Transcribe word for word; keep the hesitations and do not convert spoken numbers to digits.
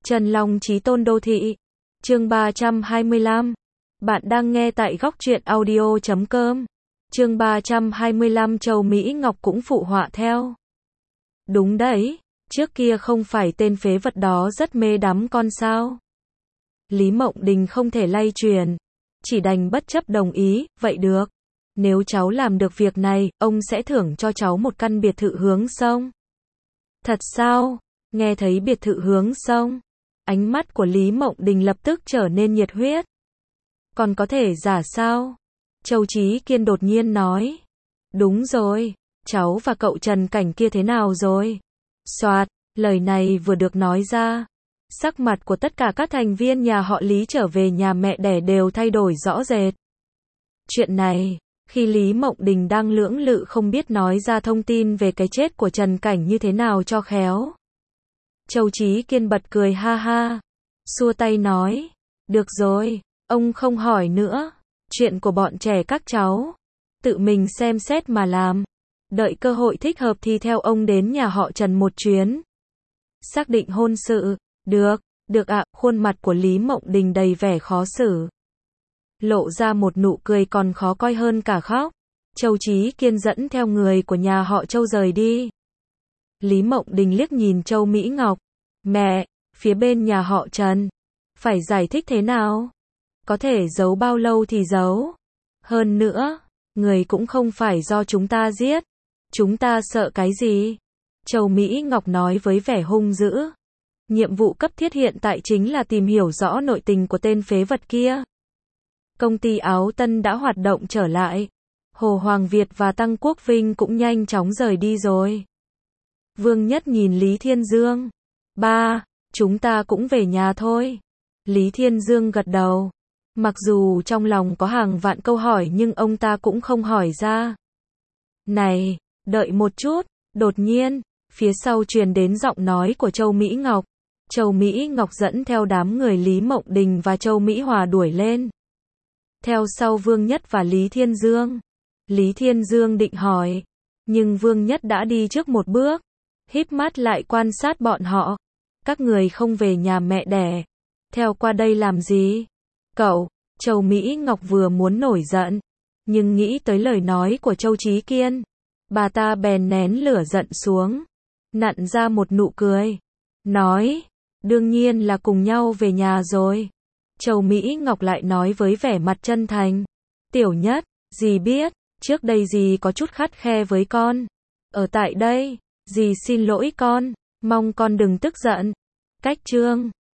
Trần Long Chí Tôn Đô Thị. Chương ba trăm hai mươi lăm. Bạn đang nghe tại góc truyện audio chấm com. Chương ba trăm hai mươi lăm Châu Mỹ Ngọc cũng phụ họa theo. Đúng đấy, trước kia không phải tên phế vật đó rất mê đắm con sao? Lý Mộng Đình không thể lay truyền, chỉ đành bất chấp đồng ý, vậy được. Nếu cháu làm được việc này, ông sẽ thưởng cho cháu một căn biệt thự hướng sông. Thật sao? Nghe thấy biệt thự hướng sông, ánh mắt của Lý Mộng Đình lập tức trở nên nhiệt huyết. Còn có thể giả sao? Châu Chí Kiên đột nhiên nói. Đúng rồi, cháu và cậu Trần Cảnh kia thế nào rồi? Soạt, lời này vừa được nói ra, sắc mặt của tất cả các thành viên nhà họ Lý trở về nhà mẹ đẻ đều thay đổi rõ rệt. Chuyện này, khi Lý Mộng Đình đang lưỡng lự không biết nói ra thông tin về cái chết của Trần Cảnh như thế nào cho khéo. Châu Chí Kiên bật cười ha ha, xua tay nói, được rồi, ông không hỏi nữa, chuyện của bọn trẻ các cháu, tự mình xem xét mà làm, đợi cơ hội thích hợp thì theo ông đến nhà họ Trần một chuyến. Xác định hôn sự, được, được ạ, khuôn mặt của Lý Mộng Đình đầy vẻ khó xử. Lộ ra một nụ cười còn khó coi hơn cả khóc. Châu Chí Kiên dẫn theo người của nhà họ Châu rời đi. Lý Mộng Đình liếc nhìn Châu Mỹ Ngọc. Mẹ, phía bên nhà họ Trần, phải giải thích thế nào? Có thể giấu bao lâu thì giấu. Hơn nữa, người cũng không phải do chúng ta giết. Chúng ta sợ cái gì? Châu Mỹ Ngọc nói với vẻ hung dữ. Nhiệm vụ cấp thiết hiện tại chính là tìm hiểu rõ nội tình của tên phế vật kia. Công ty Áo Tân đã hoạt động trở lại. Hồ Hoàng Việt và Tăng Quốc Vinh cũng nhanh chóng rời đi rồi. Vương Nhất nhìn Lý Thiên Dương. Ba, chúng ta cũng về nhà thôi. Lý Thiên Dương gật đầu. Mặc dù trong lòng có hàng vạn câu hỏi nhưng ông ta cũng không hỏi ra. Này, đợi một chút, đột nhiên, phía sau truyền đến giọng nói của Châu Mỹ Ngọc. Châu Mỹ Ngọc dẫn theo đám người Lý Mộng Đình và Châu Mỹ Hòa đuổi lên. Theo sau Vương Nhất và Lý Thiên Dương. Lý Thiên Dương định hỏi, nhưng Vương Nhất đã đi trước một bước, híp mắt lại quan sát bọn họ. Các người không về nhà mẹ đẻ, theo qua đây làm gì? Cậu, Châu Mỹ Ngọc vừa muốn nổi giận, nhưng nghĩ tới lời nói của Châu Chí Kiên, bà ta bèn nén lửa giận xuống, nặn ra một nụ cười, nói, đương nhiên là cùng nhau về nhà rồi. Châu Mỹ Ngọc lại nói với vẻ mặt chân thành, Tiểu Nhất, dì biết, trước đây dì có chút khắt khe với con. Ở tại đây, dì xin lỗi con, mong con đừng tức giận. Cách chương